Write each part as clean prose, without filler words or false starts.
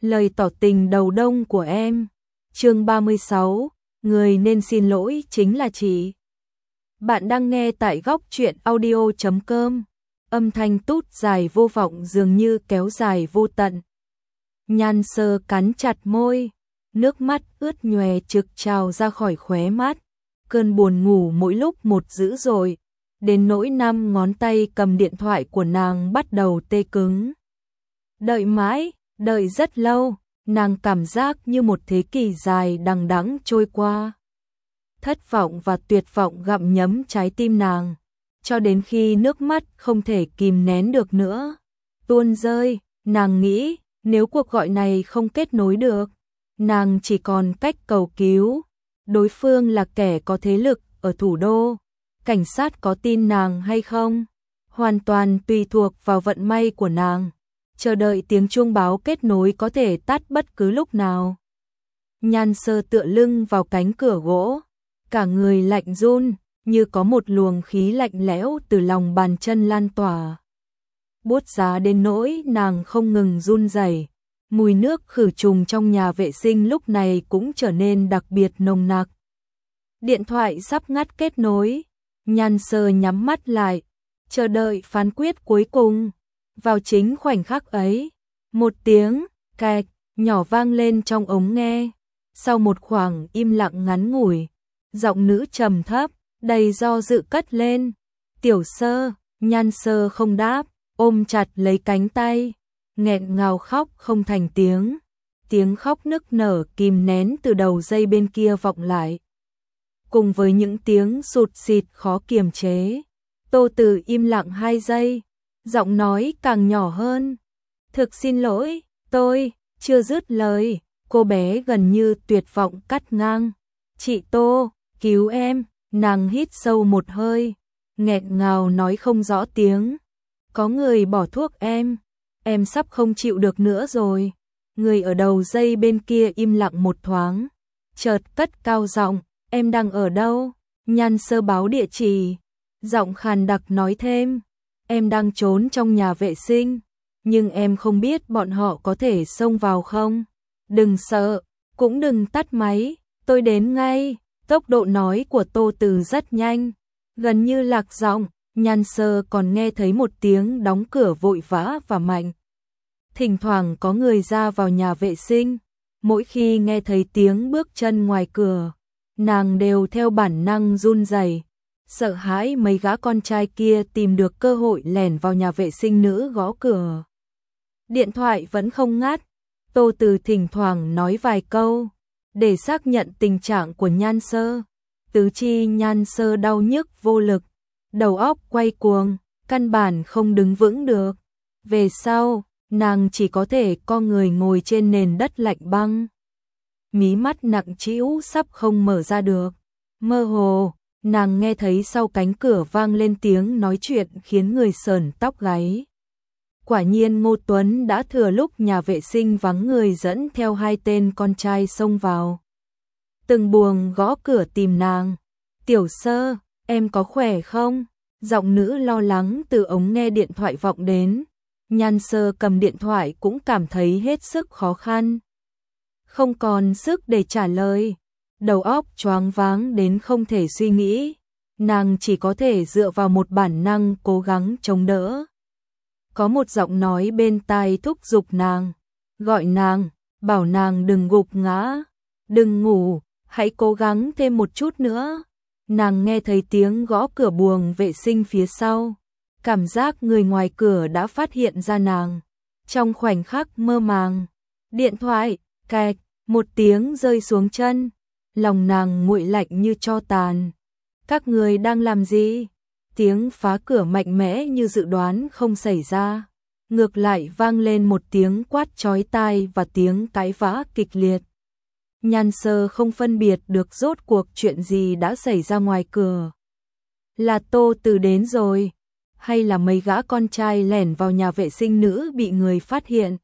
Lời tỏ tình đầu đông của em. Chương 36, người nên xin lỗi chính là chị. Bạn đang nghe tại góc truyện audio.com. Âm thanh tút dài vô vọng dường như kéo dài vô tận. Nhan Sơ cắn chặt môi, nước mắt ướt nhòe trực trào ra khỏi khóe mắt. Cơn buồn ngủ mỗi lúc một dữ dội, đến nỗi 5 ngón tay cầm điện thoại của nàng bắt đầu tê cứng. Đợi mãi, đợi rất lâu, nàng cảm giác như một thế kỷ dài đằng đẵng trôi qua. Thất vọng và tuyệt vọng gặm nhấm trái tim nàng, cho đến khi nước mắt không thể kìm nén được nữa, tuôn rơi. Nàng nghĩ, nếu cuộc gọi này không kết nối được, nàng chỉ còn cách cầu cứu. Đối phương là kẻ có thế lực ở thủ đô, cảnh sát có tin nàng hay không, hoàn toàn tùy thuộc vào vận may của nàng. Chờ đợi tiếng chuông báo kết nối có thể tắt bất cứ lúc nào. Nhan Sơ tựa lưng vào cánh cửa gỗ, cả người lạnh run, như có một luồng khí lạnh lẽo từ lòng bàn chân lan tỏa. Buốt giá đến nỗi nàng không ngừng run rẩy. Mùi nước khử trùng trong nhà vệ sinh lúc này cũng trở nên đặc biệt nồng nặc. Điện thoại sắp ngắt kết nối, Nhan Sơ nhắm mắt lại, chờ đợi phán quyết cuối cùng. Vào chính khoảnh khắc ấy, một tiếng kẹt nhỏ vang lên trong ống nghe. Sau một khoảng im lặng ngắn ngủi, giọng nữ trầm thấp, đầy do dự cất lên. Tiểu Sơ. Nhan Sơ không đáp, ôm chặt lấy cánh tay, nghẹn ngào khóc không thành tiếng. Tiếng khóc nức nở kìm nén từ đầu dây bên kia vọng lại, cùng với những tiếng sụt sịt khó kiềm chế. Tô Từ im lặng 2 giây, giọng nói càng nhỏ hơn. Thực xin lỗi, tôi. Chưa dứt lời, cô bé gần như tuyệt vọng cắt ngang. Chị Tô, cứu em. Nàng hít sâu một hơi, nghẹn ngào nói không rõ tiếng. Có người bỏ thuốc em sắp không chịu được nữa rồi. Người ở đầu dây bên kia im lặng một thoáng, chợt cất cao giọng, em đang ở đâu? Nhan Sơ báo địa chỉ, giọng khàn đặc nói thêm, em đang trốn trong nhà vệ sinh, nhưng em không biết bọn họ có thể xông vào không. Đừng sợ, cũng đừng tắt máy, tôi đến ngay. Tốc độ nói của Tô Từ rất nhanh, gần như lạc giọng. Nhan Sơ còn nghe thấy một tiếng đóng cửa vội vã và mạnh. Thỉnh thoảng có người ra vào nhà vệ sinh, mỗi khi nghe thấy tiếng bước chân ngoài cửa, nàng đều theo bản năng run rẩy, sợ hãi mấy gã con trai kia tìm được cơ hội lẻn vào nhà vệ sinh nữ gõ cửa. Điện thoại vẫn không ngắt, Tô Từ thỉnh thoảng nói vài câu để xác nhận tình trạng của Nhan Sơ. Tứ chi Nhan Sơ đau nhức vô lực, đầu óc quay cuồng, căn bản không đứng vững được. Về sau, nàng chỉ có thể co người ngồi trên nền đất lạnh băng. Mí mắt nặng trĩu sắp không mở ra được. Mơ hồ, nàng nghe thấy sau cánh cửa vang lên tiếng nói chuyện khiến người sởn tóc gáy. Quả nhiên Ngô Tuấn đã thừa lúc nhà vệ sinh vắng người dẫn theo 2 tên con trai xông vào. Từng buồng gõ cửa tìm nàng. Tiểu Sơ, em có khỏe không? Giọng nữ lo lắng từ ống nghe điện thoại vọng đến. Nhan Sơ cầm điện thoại cũng cảm thấy hết sức khó khăn, không còn sức để trả lời. Đầu óc choáng váng đến không thể suy nghĩ, nàng chỉ có thể dựa vào một bản năng cố gắng chống đỡ. Có một giọng nói bên tai thúc giục nàng, gọi nàng, bảo nàng đừng gục ngã, đừng ngủ, hãy cố gắng thêm một chút nữa. Nàng nghe thấy tiếng gõ cửa buồng vệ sinh phía sau, cảm giác người ngoài cửa đã phát hiện ra nàng. Trong khoảnh khắc mơ màng, điện thoại kẹt, một tiếng rơi xuống chân, lòng nàng nguội lạnh như tro tàn. Các người đang làm gì? Tiếng phá cửa mạnh mẽ như dự đoán không xảy ra, ngược lại vang lên một tiếng quát chói tai và tiếng cãi vã kịch liệt. Nhan Sơ không phân biệt được rốt cuộc chuyện gì đã xảy ra ngoài cửa. Là Tô Từ đến rồi, hay là mấy gã con trai lẻn vào nhà vệ sinh nữ bị người phát hiện?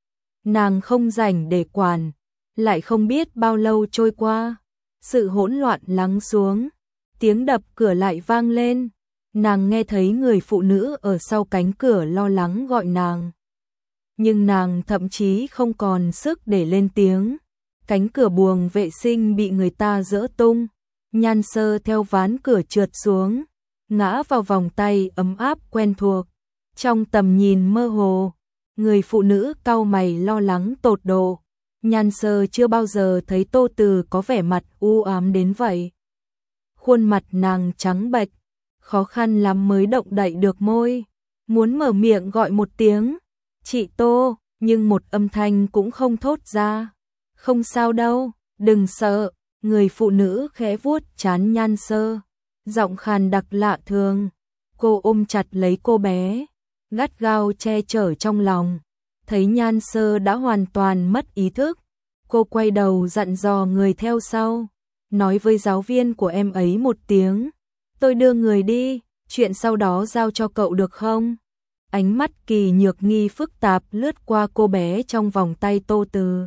Nàng không rảnh để quản, lại không biết bao lâu trôi qua, sự hỗn loạn lắng xuống, tiếng đập cửa lại vang lên. Nàng nghe thấy người phụ nữ ở sau cánh cửa lo lắng gọi nàng. nhưng nàng thậm chí không còn sức để lên tiếng. Cánh cửa buồng vệ sinh bị người ta giỡ tung, Nhan Sơ theo ván cửa trượt xuống, ngã vào vòng tay ấm áp quen thuộc. Trong tầm nhìn mơ hồ, người phụ nữ cau mày lo lắng tột độ. Nhan Sơ chưa bao giờ thấy Tô Từ có vẻ mặt u ám đến vậy. Khuôn mặt nàng trắng bệch, khó khăn lắm mới động đậy được môi, muốn mở miệng gọi một tiếng, "Chị Tô", nhưng một âm thanh cũng không thốt ra. "Không sao đâu, đừng sợ." Người phụ nữ khẽ vuốt trán Nhan Sơ, giọng khàn đặc lạ thường. Cô ôm chặt lấy cô bé, gắt gao che chở trong lòng. Thấy Nhan Sơ đã hoàn toàn mất ý thức, cô quay đầu dặn dò người theo sau, nói với giáo viên của em ấy một tiếng, "Tôi đưa người đi, chuyện sau đó giao cho cậu được không?" Ánh mắt Kỳ Nhược Nghi phức tạp lướt qua cô bé trong vòng tay Tô Từ.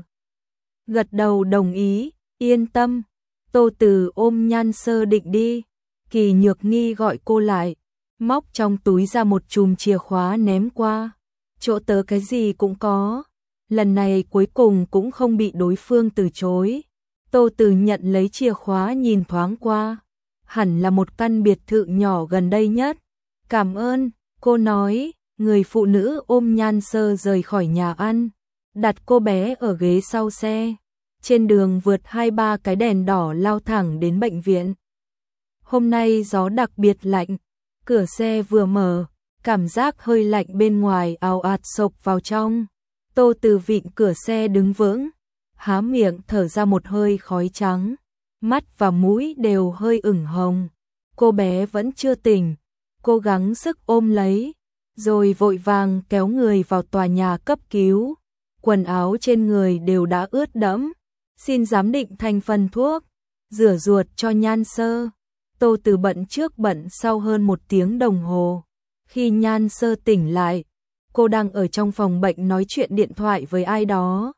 Gật đầu đồng ý, "Yên tâm." Tô Từ ôm Nhan Sơ định đi, Kỳ Nhược Nghi gọi cô lại, móc trong túi ra một chùm chìa khóa ném qua. "Chỗ tớ cái gì cũng có." Lần này cuối cùng cũng không bị đối phương từ chối. Tô Từ nhận lấy chìa khóa nhìn thoáng qua, hẳn là một căn biệt thự nhỏ gần đây nhất. "Cảm ơn," cô nói. Người phụ nữ ôm Nhan Sơ rời khỏi nhà ăn, đặt cô bé ở ghế sau xe. Trên đường vượt 2-3 cái đèn đỏ lao thẳng đến bệnh viện. Hôm nay gió đặc biệt lạnh, cửa xe vừa mở, cảm giác hơi lạnh bên ngoài ào ạt xộc vào trong. Tô Từ vịn cửa xe đứng vững, há miệng thở ra một hơi khói trắng, mắt và mũi đều hơi ửng hồng. Cô bé vẫn chưa tỉnh, cố gắng sức ôm lấy, rồi vội vàng kéo người vào tòa nhà cấp cứu. Quần áo trên người đều đã ướt đẫm. "Xin giám định thành phần thuốc, rửa ruột cho Nhan Sơ." Tô Từ bận trước bận sau hơn 1 tiếng đồng hồ. Khi Nhan Sơ tỉnh lại, cô đang ở trong phòng bệnh nói chuyện điện thoại với ai đó.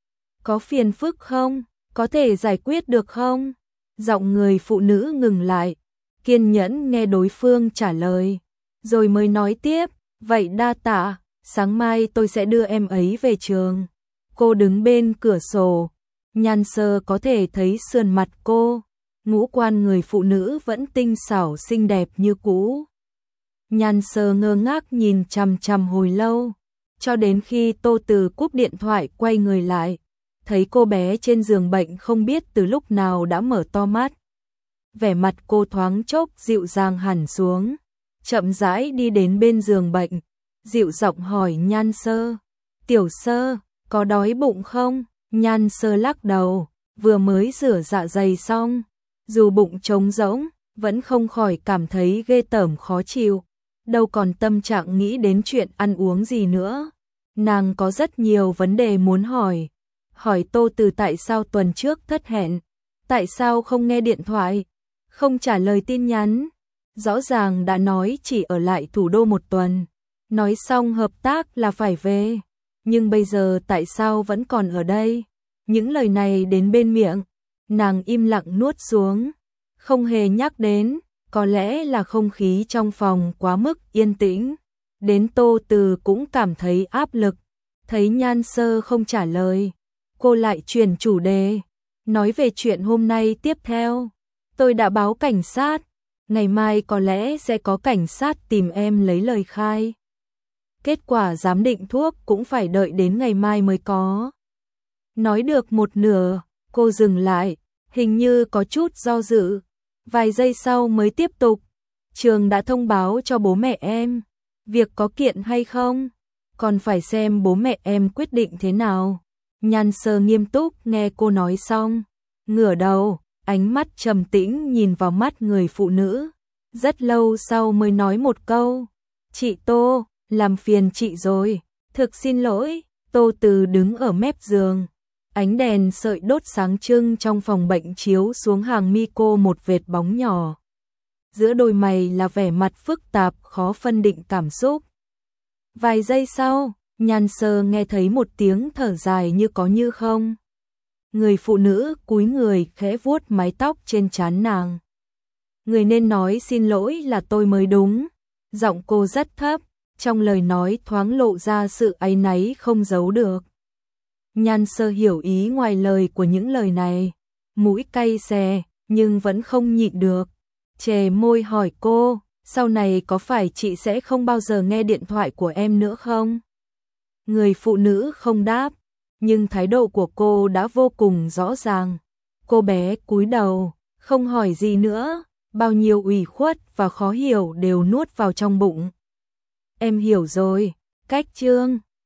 "Có phiền phức không? Có thể giải quyết được không?" Giọng người phụ nữ ngừng lại, kiên nhẫn nghe đối phương trả lời, rồi mới nói tiếp, "Vậy đa tạ, sáng mai tôi sẽ đưa em ấy về trường." Cô đứng bên cửa sổ, Nhan Sơ có thể thấy sườn mặt cô, ngũ quan người phụ nữ vẫn tinh xảo xinh đẹp như cũ. Nhan Sơ ngơ ngác nhìn chằm chằm hồi lâu, cho đến khi Tô Từ cúp điện thoại quay người lại, thấy cô bé trên giường bệnh không biết từ lúc nào đã mở to mắt. Vẻ mặt cô thoáng chốc dịu dàng hẳn xuống, chậm rãi đi đến bên giường bệnh, dịu giọng hỏi Nhan Sơ, "Tiểu Sơ, có đói bụng không?" Nhan Sơ lắc đầu, vừa mới rửa dạ dày xong, dù bụng trống rỗng, vẫn không khỏi cảm thấy ghê tởm khó chịu, đâu còn tâm trạng nghĩ đến chuyện ăn uống gì nữa. Nàng có rất nhiều vấn đề muốn hỏi Tô Từ tại sao tuần trước thất hẹn, tại sao không nghe điện thoại, không trả lời tin nhắn, rõ ràng đã nói chỉ ở lại thủ đô 1 tuần, nói xong hợp tác là phải về, nhưng bây giờ tại sao vẫn còn ở đây? Những lời này đến bên miệng, nàng im lặng nuốt xuống, không hề nhắc đến, có lẽ là không khí trong phòng quá mức yên tĩnh, đến Tô Từ cũng cảm thấy áp lực. Thấy Nhan Sơ không trả lời, cô lại chuyển chủ đề, nói về chuyện hôm nay tiếp theo. "Tôi đã báo cảnh sát, ngày mai có lẽ sẽ có cảnh sát tìm em lấy lời khai. Kết quả giám định thuốc cũng phải đợi đến ngày mai mới có." Nói được một nửa, cô dừng lại, hình như có chút do dự, vài giây sau mới tiếp tục. "Trường đã thông báo cho bố mẹ em, việc có kiện hay không, còn phải xem bố mẹ em quyết định thế nào." Nhan Sơ nghiêm túc nghe cô nói xong, ngửa đầu, ánh mắt trầm tĩnh nhìn vào mắt người phụ nữ, rất lâu sau mới nói một câu, "Chị Tô, làm phiền chị rồi, thực xin lỗi." Tô Từ đứng ở mép giường, ánh đèn sợi đốt sáng trưng trong phòng bệnh chiếu xuống hàng mi cô một vệt bóng nhỏ. Giữa đôi mày là vẻ mặt phức tạp khó phân định cảm xúc. Vài giây sau, Nhan Sơ nghe thấy một tiếng thở dài như có như không. Người phụ nữ cúi người khẽ vuốt mái tóc trên trán nàng. "Người nên nói xin lỗi là tôi mới đúng." Giọng cô rất thấp, trong lời nói thoáng lộ ra sự áy náy không giấu được. Nhan Sơ hiểu ý ngoài lời của những lời này, mũi cay xè, nhưng vẫn không nhịn được. Chề môi hỏi cô, sau này có phải chị sẽ không bao giờ nghe điện thoại của em nữa không? Người phụ nữ không đáp, nhưng thái độ của cô đã vô cùng rõ ràng. Cô bé cúi đầu, không hỏi gì nữa, bao nhiêu ủy khuất và khó hiểu đều nuốt vào trong bụng. Em hiểu rồi, cách Trương.